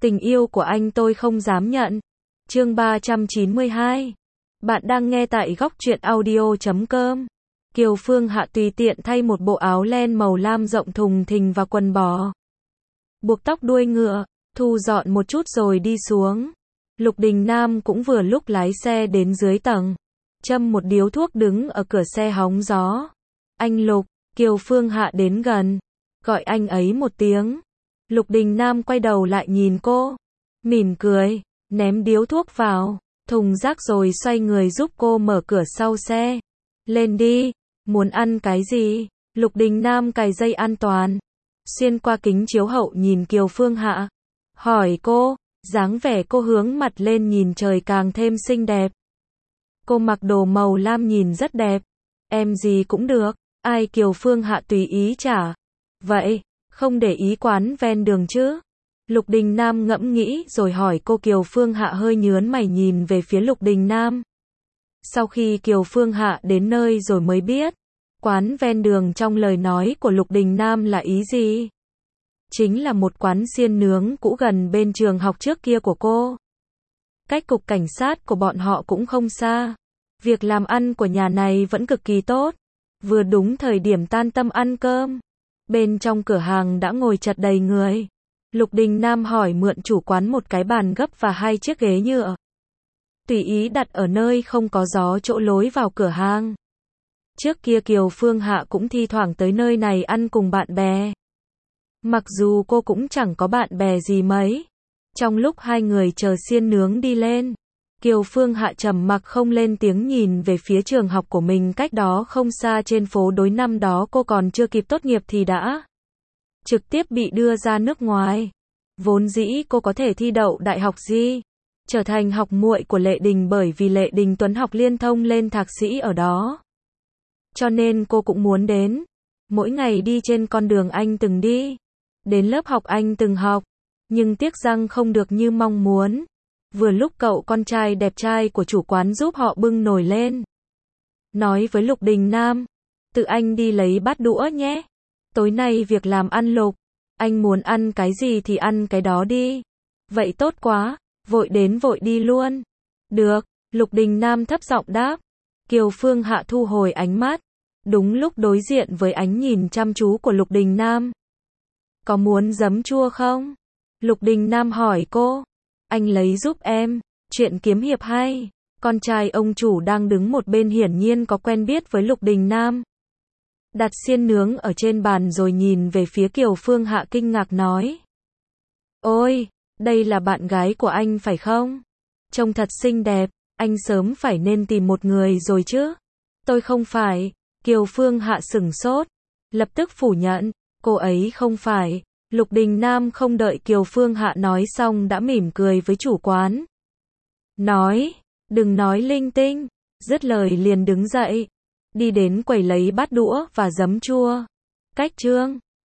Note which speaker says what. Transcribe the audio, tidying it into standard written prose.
Speaker 1: Tình yêu của anh tôi không dám nhận. Chương 392. Bạn đang nghe tại góc truyện audio.com. Kiều Phương Hạ tùy tiện thay một bộ áo len màu lam rộng thùng thình và quần bò. Buộc tóc đuôi ngựa, thu dọn một chút rồi đi xuống. Lục Đình Nam cũng vừa lúc lái xe đến dưới tầng. Châm một điếu thuốc đứng ở cửa xe hóng gió. Anh Lục, Kiều Phương Hạ đến gần. Gọi anh ấy một tiếng. Lục Đình Nam quay đầu lại nhìn cô. Mỉm cười, ném điếu thuốc vào thùng rác rồi xoay người giúp cô mở cửa sau xe. Lên đi, muốn ăn cái gì? Lục Đình Nam cài dây an toàn. Xuyên qua kính chiếu hậu nhìn Kiều Phương Hạ. Hỏi cô, dáng vẻ cô hướng mặt lên nhìn trời càng thêm xinh đẹp. Cô mặc đồ màu lam nhìn rất đẹp. Em gì cũng được. Ai? Kiều Phương Hạ tùy ý trả. Vậy, không để ý quán ven đường chứ? Lục Đình Nam ngẫm nghĩ rồi hỏi cô. Kiều Phương Hạ hơi nhớn mày nhìn về phía Lục Đình Nam. Sau khi Kiều Phương Hạ đến nơi rồi mới biết, quán ven đường trong lời nói của Lục Đình Nam là ý gì? Chính là một quán xiên nướng cũ gần bên trường học trước kia của cô. Cách cục cảnh sát của bọn họ cũng không xa. Việc làm ăn của nhà này vẫn cực kỳ tốt. Vừa đúng thời điểm tan tầm ăn cơm. Bên trong cửa hàng đã ngồi chật đầy người. Lục Đình Nam hỏi mượn chủ quán một cái bàn gấp và 2 chiếc ghế nhựa. Tùy ý đặt ở nơi không có gió chỗ lối vào cửa hàng. Trước kia Kiều Phương Hạ cũng thi thoảng tới nơi này ăn cùng bạn bè. Mặc dù cô cũng chẳng có bạn bè gì mấy. Trong lúc hai người chờ xiên nướng đi lên, Kiều Phương Hạ trầm mặc không lên tiếng nhìn về phía trường học của mình cách đó không xa trên phố Đối. Năm đó cô còn chưa kịp tốt nghiệp thì đã trực tiếp bị đưa ra nước ngoài. Vốn dĩ cô có thể thi đậu đại học gì, trở thành học muội của Lệ Đình, bởi vì Lệ Đình Tuấn học liên thông lên thạc sĩ ở đó. Cho nên cô cũng muốn đến, mỗi ngày đi trên con đường anh từng đi, đến lớp học anh từng học, nhưng tiếc rằng không được như mong muốn. Vừa lúc cậu con trai đẹp trai của chủ quán giúp họ bưng nồi lên. Nói với Lục Đình Nam, tự anh đi lấy bát đũa nhé. Tối nay việc làm ăn Lục, anh muốn ăn cái gì thì ăn cái đó đi. Vậy tốt quá, vội đến vội đi luôn. Được, Lục Đình Nam thấp giọng đáp. Kiều Phương Hạ thu hồi ánh mắt, đúng lúc đối diện với ánh nhìn chăm chú của Lục Đình Nam. Có muốn giấm chua không? Lục Đình Nam hỏi cô. Anh lấy giúp em, chuyện kiếm hiệp hay. Con trai ông chủ đang đứng một bên hiển nhiên có quen biết với Lục Đình Nam. Đặt xiên nướng ở trên bàn rồi nhìn về phía Kiều Phương Hạ kinh ngạc nói. Ôi, đây là bạn gái của anh phải không? Trông thật xinh đẹp, anh sớm phải nên tìm một người rồi chứ. Tôi không phải. Kiều Phương Hạ sửng sốt, lập tức phủ nhận, cô ấy không phải. Lục Đình Nam không đợi Kiều Phương Hạ nói xong đã mỉm cười với chủ quán. Nói, đừng nói linh tinh, dứt lời liền đứng dậy, đi đến quầy lấy bát đũa và giấm chua. Cách trương.